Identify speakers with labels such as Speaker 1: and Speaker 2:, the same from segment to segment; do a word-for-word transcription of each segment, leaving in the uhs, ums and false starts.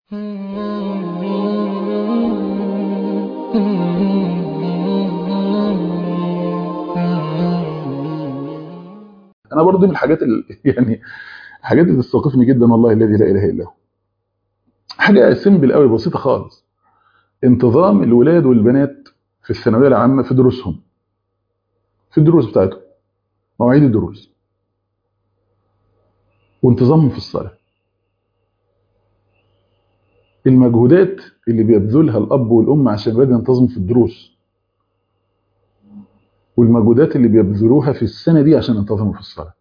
Speaker 1: انا برضو من الحاجات اللي يعني حاجات اللي بتستوقفني جدا، والله الذي لا اله الا هو. حاجه سيمبل قوي، بسيطه خالص. انتظام الولاد والبنات في الثانويه العامه في دروسهم، في الدروس بتاعتهم، مواعيد الدروس، وانتظامهم في الصلاه. المجهودات اللي بيبذلها الاب والام عشان الولاد ينتظموا في الدروس، والمجهودات اللي بيبذلوها في السنه دي عشان ينتظموا في الصلاه.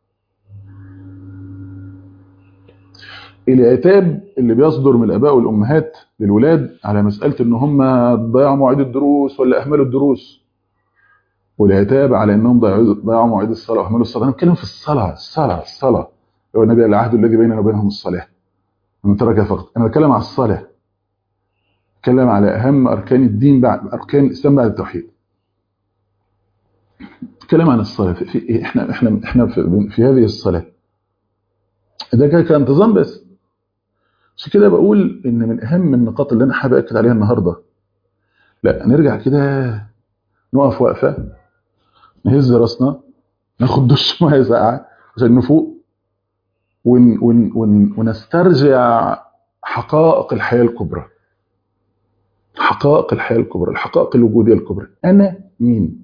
Speaker 1: العتاب اللي بيصدر من الاباء والامهات للولاد على مساله ان هم ضيعوا مواعيد الدروس ولا اهملوا الدروس، والعتاب على انهم ضيعوا ضيعوا مواعيد الصلاه واهملوا الصلاه. انا بتكلم في الصلاه، الصلاه الصلاه هو النبي قال العهد الذي بيننا وبينهم الصلاه من تركها فقط. انا بتكلم على الصلاه، بتكلم على اهم اركان الدين بعد اركان الاسلام بعد التوحيد. بتكلم عن الصلاه في في- احنا احنا احنا في, في هذه الصلاه ده كان كانتظام بس. عشان كده بقول ان من اهم النقاط اللي انا حابب اكد عليها النهارده، لا نرجع كده، نقف وقفه، نهز راسنا، ناخد دش ميه ساقعه عشان نفوق، ون ون ون ونسترجع حقائق الحياه الكبرى، حقائق الحياه الكبرى، الحقائق الوجوديه الكبرى. انا مين؟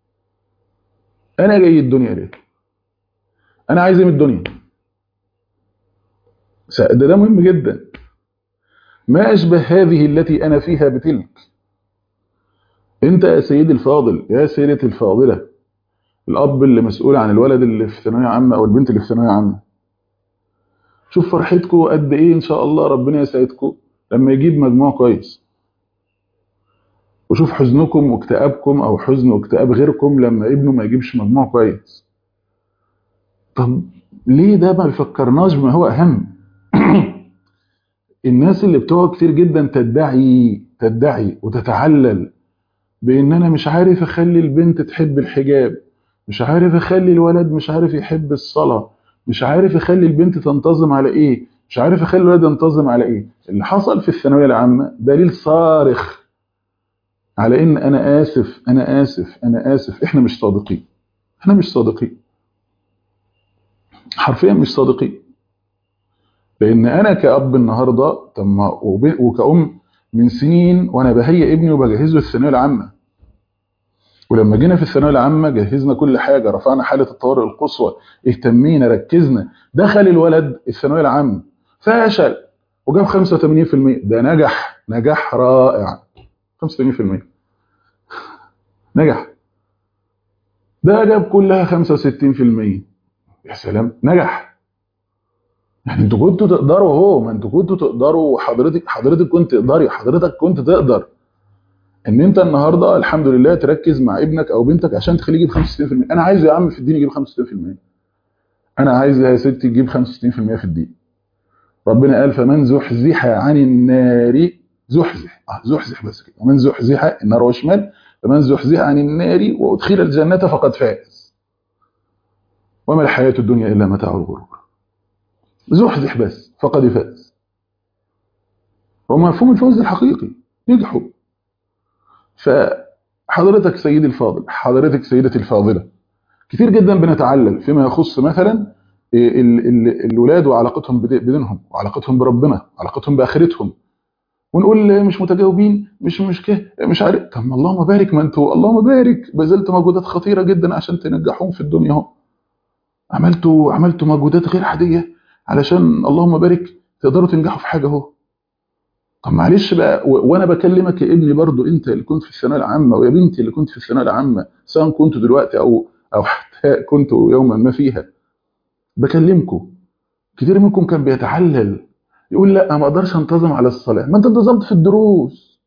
Speaker 1: انا جاي الدنيا ليه؟ انا عايز ايه من الدنيا؟ ده, ده مهم جدا. ما اشبه هذه التي انا فيها بتلك. انت يا سيدي الفاضل، يا سيدتي الفاضله، الاب اللي مسؤول عن الولد اللي في ثانويه عامه او البنت اللي في ثانويه عامه، شوف فرحتكم قد ايه ان شاء الله ربنا يسعدكم لما يجيب مجموع كويس، وشوف حزنكم واكتئابكم او حزن واكتئاب غيركم لما ابنه ما يجيبش مجموع كويس. طب ليه ده ما بيفكرناش بما هو اهم؟ الناس اللي بتقعد كتير جدا تدعي تدعي وتتعلل بان انا مش عارف اخلي البنت تحب الحجاب، مش عارف اخلي الولد مش عارف يحب الصلاة، مش عارف اخلي البنت تنتظم على ايه، مش عارف اخلي الولد ينتظم على ايه. اللي حصل في الثانوية العامة دليل صارخ على ان انا اسف انا اسف انا اسف احنا مش صادقين. احنا مش صادقين، حرفيا مش صادقين. لان انا كأب النهارده، طب ما وب- وكأم من سنين وانا بهيئ ابني وبجهزه الثانويه العامه، ولما جينا في الثانويه العامه جهزنا كل حاجه، رفعنا حاله الطوارئ القصوى، اهتمينا ركزنا. دخل الولد الثانويه العامه فشل وجاب خمسة وثمانين في المية. ده نجح نجاح رائع، خمسة وثمانين في المية نجح. ده جاب كلها خمسة وستين في المية. يا سلام، نجح. يعني انتوا كنتوا تقدروا، اهو ما انتوا كنتوا تقدروا، وحضرتك حضرتك كنت تقدري، حضرتك كنت تقدر ان انت النهارده الحمد لله تركز مع ابنك او بنتك عشان تخليه يجيب خمسة وستين في المية. انا عايز يا عم في الدين يجيب خمسة وستين في المية، انا عايز يا ستي تجيب خمسة وستين في المية في المية في الدين. ربنا قال فمن زحزح عن النار، زحزح اه زحزح بس كده، ومن زحزح النار وشمال، فمن زحزح عن النار وادخل الجنه فقد فاز، وما الحياه الدنيا الا متاع الغرور. زحزح بس فقد فاز. هو مفهوم الفوز الحقيقي، نجحوا. فحضرتك سيدي الفاضل، حضرتك سيدتي الفاضله، كتير جدا بنتعلل فيما يخص مثلا ال- ال- الولاد وعلاقتهم بد- بدينهم وعلاقتهم بربنا وعلاقتهم باخرتهم، ونقول مش متجاوبين، مش مش كده، مش عارف. طب ما اللهم بارك، ما انتوا اللهم بارك بذلتوا مجهودات خطيره جدا عشان تنجحوهم في الدنيا اهو. عملتوا عملتوا مجهودات غير عاديه علشان اللهم بارك تقدروا تنجحوا في حاجه اهو. طب معلش بقى، و- وانا بكلمك يا ابني برضو، انت اللي كنت في الثانويه العامه، ويا بنتي اللي كنت في الثانويه العامه، سواء كنتوا دلوقتي او او حتى كنتوا يوما ما فيها، بكلمكم. كتير منكم كان بيتعلل يقول لا ما اقدرش انتظم على الصلاه. ما انت انتظمت في الدروس،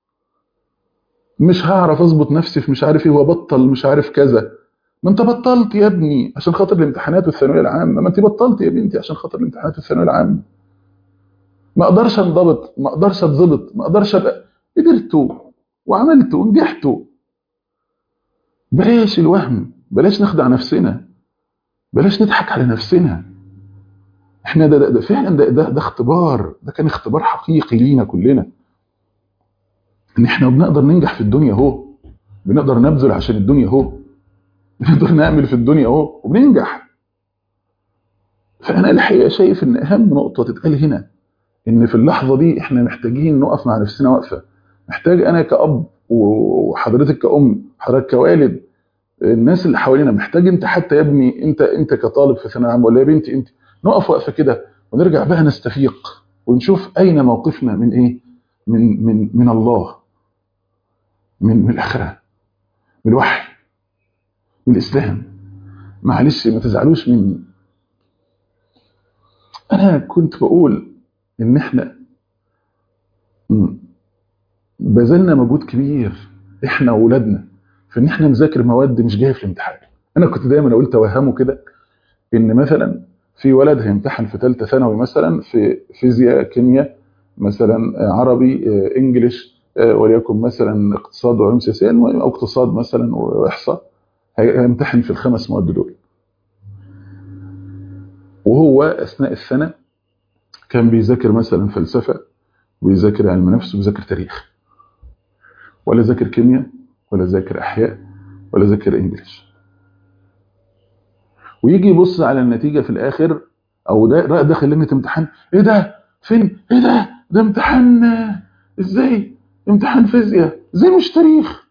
Speaker 1: مش هعرف اظبط نفسي في مش عارف ايه وابطل مش عارف كذا. ما انت بطلت يا ابني عشان خاطر الامتحانات والثانويه العامه، ما انت بطلت يا بنتي عشان خاطر الامتحانات والثانويه العامه. ما اقدرش انضبط، ما اقدرش اتظبط، ما اقدرش ابقى. قدرتوا وعملتوا ونجحتوا. بلاش الوهم، بلاش نخدع نفسنا، بلاش نضحك على نفسنا. احنا ده, ده, ده فعلا ده, ده, ده اختبار، ده كان اختبار حقيقي لينا كلنا، ان احنا بنقدر ننجح في الدنيا اهو، بنقدر نبذل عشان الدنيا اهو، بنقدر نعمل في الدنيا اهو وبننجح. فانا الحقيقه شايف ان اهم نقطه تتقال هنا ان في اللحظه دي احنا محتاجين نقف مع نفسنا وقفه. محتاج انا كأب وحضرتك كأم، حضرتك كوالد، الناس اللي حوالينا، محتاج انت حتى يا ابني، انت انت كطالب في ثانويه عامه، ولا يا بنتي انت، نقف وقفه كده ونرجع بقى نستفيق ونشوف اين موقفنا من ايه، من من من الله، من من الاخره، من الوحي، من الاسلام. معلش ما تزعلوش مني، انا كنت بقول ان احنا بذلنا مجهود كبير احنا واولادنا في ان احنا نذاكر مواد مش جايه في الامتحان. انا كنت دايما اقول توهمه كده ان مثلا في ولد هيمتحن في ثالثه ثانوي مثلا في فيزياء، كيمياء مثلا، عربي، انجليش، وليكن مثلا اقتصاد وعلوم سياسيه، او اقتصاد مثلا واحصاء، هيمتحن في الخمس مواد دول، وهو اثناء السنه كان بيذاكر مثلا فلسفه، ويذاكر علم نفس، ويذاكر تاريخ، ولا ذاكر كيمياء، ولا ذاكر احياء، ولا ذاكر انجليش. ويجي يبص على النتيجه في الاخر، او ده داخل لجنه امتحان، ايه ده فين، ايه ده ده امتحان ازاي، امتحان فيزياء ازاي مش تاريخ.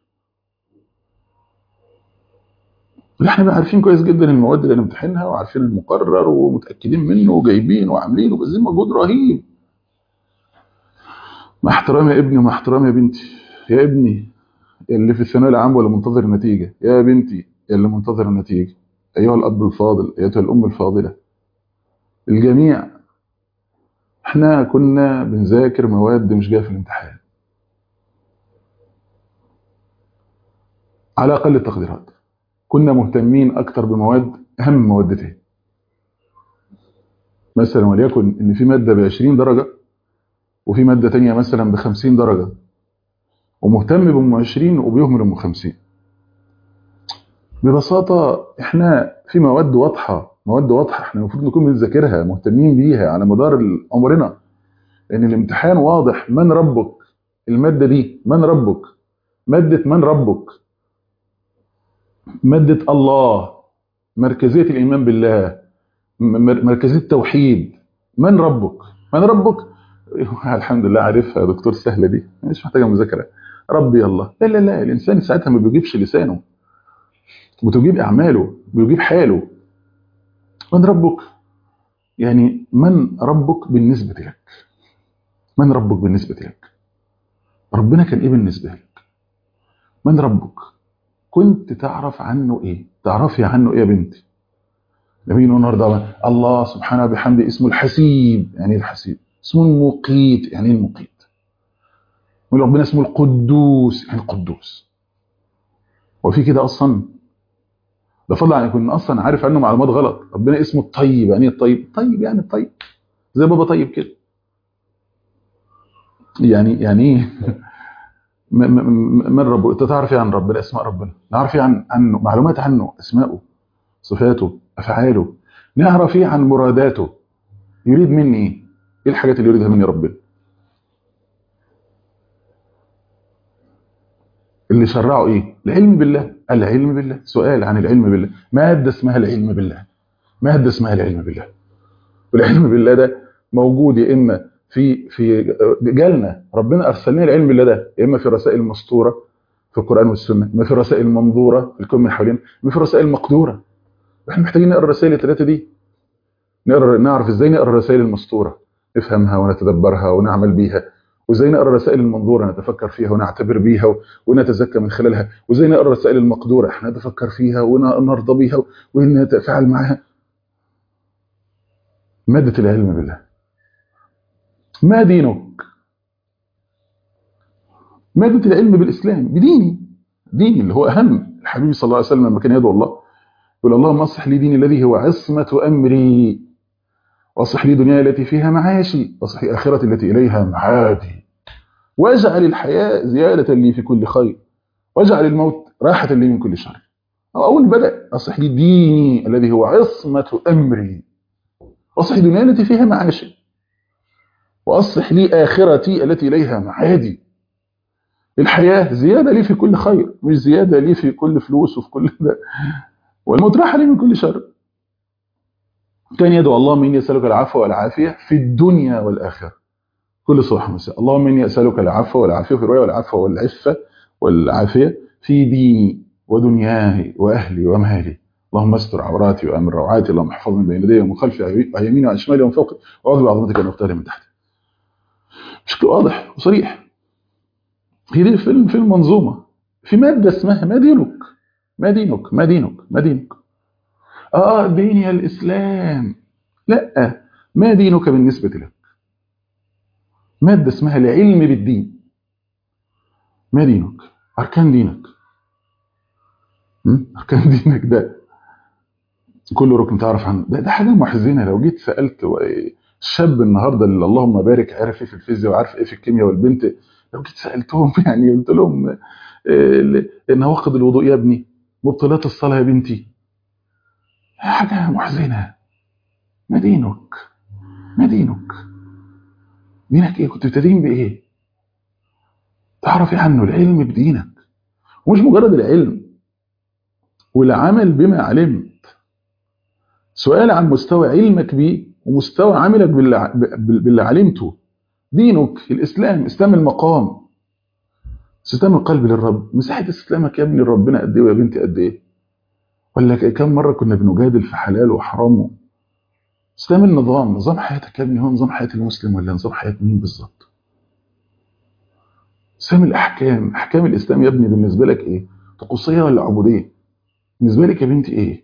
Speaker 1: احنا بقى عارفين كويس جدا المواد اللي هنمتحنها، وعارفين المقرر ومتاكدين منه وجايبين وعاملين وبذلين مجهود رهيب. مع احترامي يا ابني ومع احترامي يا بنتي، يا ابني اللي في الثانويه العامه ولا منتظر النتيجه، يا بنتي اللي منتظر النتيجه، ايها الاب الفاضل، ايتها الام الفاضله، الجميع احنا كنا بنذاكر مواد مش جايه في الامتحان على اقل التقديرات. كنا مهتمين اكتر بمواد اهم مواد، مثلا وليكن ان في ماده ب عشرين درجه، وفي ماده ثانيه مثلا ب خمسين درجه، ومهتم بام عشرين وبيهمل ام خمسين. ببساطه احنا في مواد واضحه، مواد واضحه احنا المفروض نكون بنذاكرها مهتمين بيها على مدار عمرنا، لان الامتحان واضح. من ربك؟ الماده دي من ربك؟ ماده من ربك، ماده الله، مركزيه الايمان بالله، مركزيه التوحيد. من ربك؟ من ربك؟ الحمد لله عارفها يا دكتور، سهله دي مش محتاجه مذاكره. ربي الله. لا لا لا، الانسان ساعتها ما بيجيبش لسانه، بتجيب اعماله، بيجيب حاله. من ربك؟ يعني من ربك بالنسبه لك؟ من ربك بالنسبه لك؟ ربنا كان ايه بالنسبه لك؟ من ربك؟ كنت تعرف عنه ايه؟ تعرفي عنه ايه يا بنتي؟ لما يجي النهارده الله سبحانه وبحمده اسمه الحسيب، يعني ايه الحسيب؟ اسمه المقيت، يعني ايه المقيت؟ يقول ربنا اسمه القدوس، يعني القدوس. وفي كده اصلا؟ ده فضل عن يكون اصلا عارف عنه معلومات غلط. ربنا اسمه الطيب، يعني ايه الطيب؟ طيب يعني الطيب زي بابا طيب كده. يعني يعني ايه؟ من ربه؟ انت تعرف ايه عن ربنا؟ اسماء ربنا، نعرف ايه عن عنه، معلومات عنه، اسماءه، صفاته، افعاله. نعرف ايه عن مراداته، يريد مني ايه، ايه الحاجات اللي يريدها مني ربنا، اللي شرعه ايه. العلم بالله، العلم بالله. سؤال عن العلم بالله، ماده اسمها العلم بالله، ماده اسمها العلم بالله. والعلم بالله ده موجود يا اما في في جالنا، ربنا ارسل لنا العلم بالله ده يا اما في رسائل مسطوره في القران والسنه، ما في رسائل منظوره في الكون من حوالينا، ما في رسائل مقدوره. احنا محتاجين نقرا الرسائل الثلاثه دي، نقرا، نعرف ازاي نقرا الرسائل المسطوره، نفهمها ونتدبرها ونعمل بيها، وازاي نقرا الرسائل المنظوره نتفكر فيها ونعتبر بيها ونتزكى من خلالها، وازاي نقرا الرسائل المقدوره احنا نتفكر فيها ونرضى بيها ونتفاعل معها. ماده العلم بالله. ما دينك؟ مادة العلم بالإسلام، بديني، ديني اللي هو أهم. الحبيب صلى الله عليه وسلم لما كان يدعو الله يقول اللهم اصلح لي ديني الذي هو عصمة أمري، واصلح لي دنياي التي فيها معاشي، واصلح لي آخرتي التي إليها معادي، واجعل الحياة زيادة لي في كل خير، واجعل الموت راحة لي من كل شر. أو أول بدأ أصلح لي ديني الذي هو عصمة أمري، أصلح دنياي التي فيها معاشي، وأصلح لي آخرتي التي إليها معادي. الحياة زيادة لي في كل خير، مش زيادة لي في كل فلوس وفي كل ده، والمتراحة لي من كل شر. كان يدعو اللهم إني أسألك العفو والعافية في الدنيا والآخرة كل صباح ومساء. اللهم إني أسألك العفو والعافية في رواية، والعفو والعفة والعافية في ديني ودنياي وأهلي ومالي. اللهم استر عوراتي وأمن روعاتي، اللهم احفظني بين يدي ومن خلفي وعن يميني وعن شمالي ومن فوقي، وأعوذ بعظمتك أن أغتال من تحتي. بشكل واضح وصريح. هي دي في في المنظومة، في مادة اسمها ما دينك، ما دينك ما دينك ما دينك. آه ديني الإسلام، لا، ما دينك بالنسبة لك. مادة اسمها العلم بالدين. ما دينك، أركان دينك. م? أركان دينك ده كل ركن تعرف عنه، ده, ده حاجة محزنة. لو جيت سألت الشاب النهاردة اللي اللهم بارك عارف ايه في الفيزياء وعارف ايه في الكيمياء، والبنت لو جيت سألتهم يعني قلت لهم نواقض الوضوء يا ابني، مبطلات الصلاة يا بنتي، حاجة محزنة. ما دينك، ما دينك، دينك ايه؟ كنت بتدين بايه؟ تعرف ايه عنه؟ العلم بدينك، ومش مجرد العلم والعمل بما علمت. سؤال عن مستوى علمك بيه ومستوى عملك باللي, باللي علمته. دينك الإسلام، إسلام المقام، استسلام القلب للرب. مساحة استسلامك يا ابني لربنا قد ايه ويا بنتي قد ايه؟ ولا كم مرة كنا بنجادل في حلال وحرام؟ استسلام النظام، نظام حياتك يا ابني هو نظام حياة المسلم ولا نظام حياة مين بالظبط؟ استسلام الأحكام، أحكام الإسلام يا ابني بالنسبة لك ايه؟ طقوسية ولا عبودية؟ بالنسبة لك يا بنتي ايه؟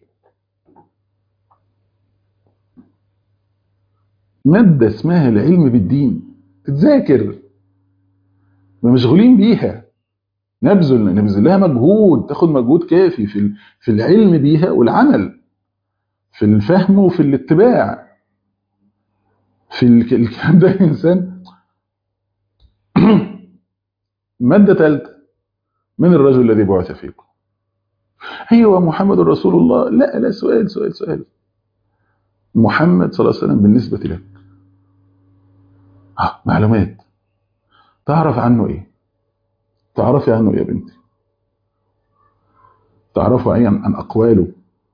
Speaker 1: مادة اسمها العلم بالدين تتذاكر، مشغولين بيها، نبذل نبذل لها مجهود، تاخد مجهود كافي في في العلم بيها والعمل، في الفهم وفي الاتباع، في الكلام ده. انسان. ماده ثالثه من الرجل الذي بعث فيكم. ايوه محمد رسول الله. لا لا، سؤال سؤال سؤال محمد صلى الله عليه وسلم بالنسبه لك آه معلومات تعرف عنه ايه؟ تعرفي عنه ايه يا بنتي؟ تعرفوا ايه عن اقواله،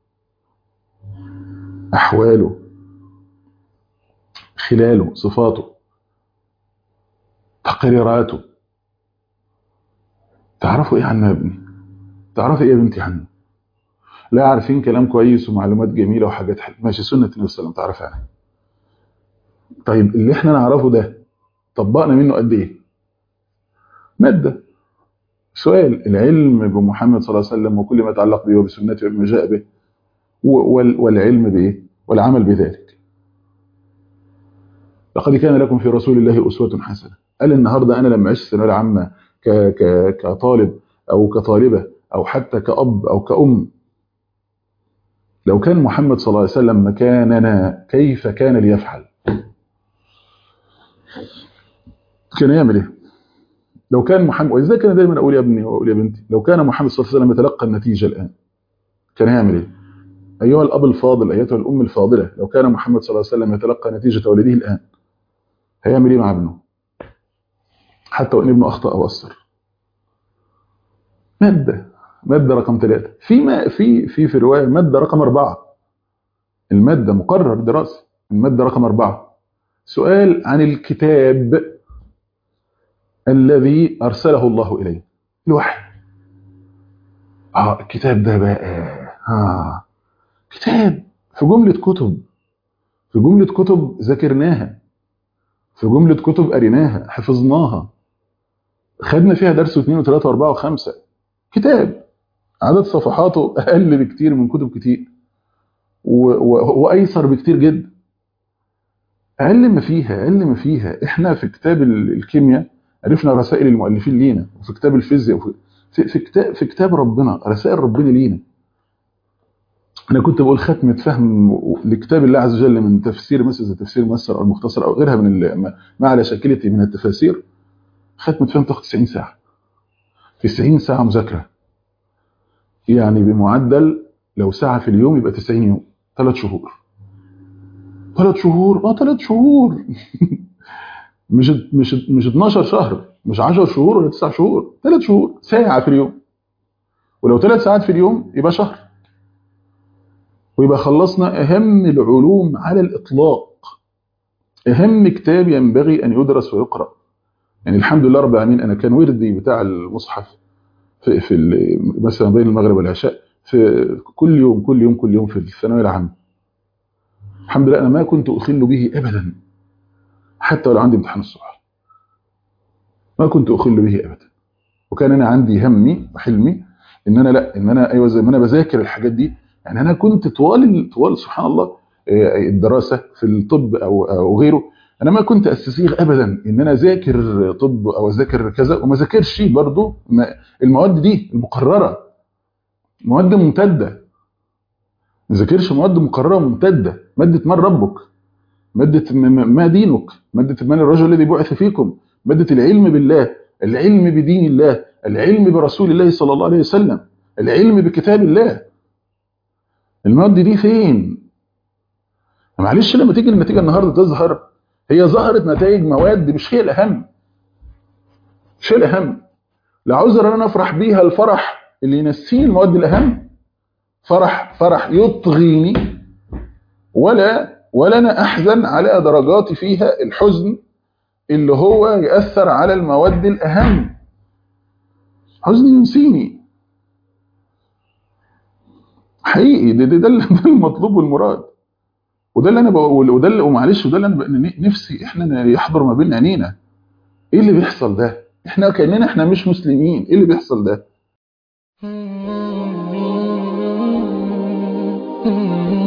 Speaker 1: احواله، خلاله، صفاته، تقريراته؟ تعرفوا ايه عنه يا ابني؟ تعرفي ايه يا بنتي عنه؟ لا، عارفين كلام كويس ومعلومات جميله وحاجات حلوه، ماشي، سنه النبي صلى الله عليه وسلم تعرف عنها. طيب اللي احنا نعرفه ده طبقنا منه قد ايه؟ ماده. سؤال العلم بمحمد صلى الله عليه وسلم وكل ما يتعلق به وبسنته وبما جاء به، والعلم بايه؟ والعمل بذلك. لقد كان لكم في رسول الله اسوه حسنه. قال النهارده انا لما عشت الثانويه العامه ك ك كطالب او كطالبه او حتى كأب او كأم، لو كان محمد صلى الله عليه وسلم مكاننا كيف كان ليفعل؟ كان يعمل ايه؟ لو كان محمد، وازاي كان دايما اقول يا ابني واقول يا بنتي، لو كان محمد صلى الله عليه وسلم يتلقى النتيجه الان كان هيعمل ايه؟ ايها الاب الفاضل، ايتها الام الفاضله، لو كان محمد صلى الله عليه وسلم يتلقى نتيجه ولده الان هيعمل ايه مع ابنه؟ حتى وان ابنه اخطا او قصر. ماده ماده رقم ثلاثه، في ما في في في الروايه ماده رقم اربعه. الماده مقرر دراسي. الماده رقم اربعه سؤال عن الكتاب الذي ارسله الله اليه، الوحي. اه الكتاب ده بقى اه كتاب في جمله كتب، في جمله كتب ذاكرناها، في جمله كتب قريناها حفظناها، خدنا فيها درس واثنين وثلاثه واربعه وخمسه. كتاب عدد صفحاته اقل بكتير من كتب كتير، وايسر بكتير جدا. اقل ما فيها اقل ما فيها احنا في كتاب الكيمياء عرفنا رسائل المؤلفين لينا، وفي كتاب الفيزياء، وفي في, في كتاب في كتاب ربنا رسائل ربنا لينا. انا كنت بقول ختمه فهم لكتاب الله عز وجل من تفسير مثل زي تفسير ميسر او المختصر او غيرها من ما على شاكلته من التفاسير، ختمه فهم تاخد تسعين ساعه. تسعين ساعه مذاكره، يعني بمعدل لو ساعه في اليوم يبقى تسعين يوم، ثلاث شهور. ثلاث شهور، اه ثلاث شهور. مش مش مش اتناشر شهر، مش عشر شهور ولا تسع شهور، ثلاث شهور، ساعة في اليوم. ولو ثلاث ساعات في اليوم يبقى شهر، ويبقى خلصنا أهم العلوم على الإطلاق. أهم كتاب ينبغي أن يدرس ويقرأ. يعني الحمد لله رب العالمين، أنا كان وردي بتاع المصحف في, في ال- مثلا بين المغرب والعشاء، في كل يوم كل يوم كل يوم في الثانوية العامة. الحمد لله أنا ما كنت أخل به أبدا، حتى ولو عندي امتحان الصبح ما كنت أخل به أبدا. وكان أنا عندي همي وحلمي إن أنا لا إن أنا أيوه زي ما أنا بذاكر الحاجات دي. يعني أنا كنت طوال طوال سبحان الله، آه، الدراسة في الطب أو أو غيره، أنا ما كنت أستسيغ أبدا إن أنا أذاكر طب أو أذاكر كذا وما ذاكرش برضه ما- المواد دي المقررة، مواد ممتدة. ما ذاكرش مواد مقررة ممتدة، مادة من ربك، مادة م- م- ما دينك، مادة من الرجل الذي بعث فيكم، مادة العلم بالله، العلم بدين الله، العلم برسول الله صلى الله عليه وسلم، العلم بكتاب الله. المواد دي فين؟ معلش لما تيجي النتيجة النهاردة تظهر، هي ظهرت نتائج مواد مش هي الأهم، مش هي الأهم. لا عذر أنا أفرح بيها الفرح اللي ينسيني المواد الأهم، فرح فرح يطغيني، ولا ولا أنا أحزن على درجاتي فيها الحزن اللي هو يأثر على المواد الأهم، حزن ينسيني حقيقي. ده ده, ده, اللي- ده المطلوب والمراد. وده اللي انا بقول، وده اللي ومعلش وده اللي انا بق- نفسي احنا يحضر ما بين عينينا. ايه اللي بيحصل ده؟ احنا كأننا احنا مش مسلمين. ايه اللي بيحصل ده؟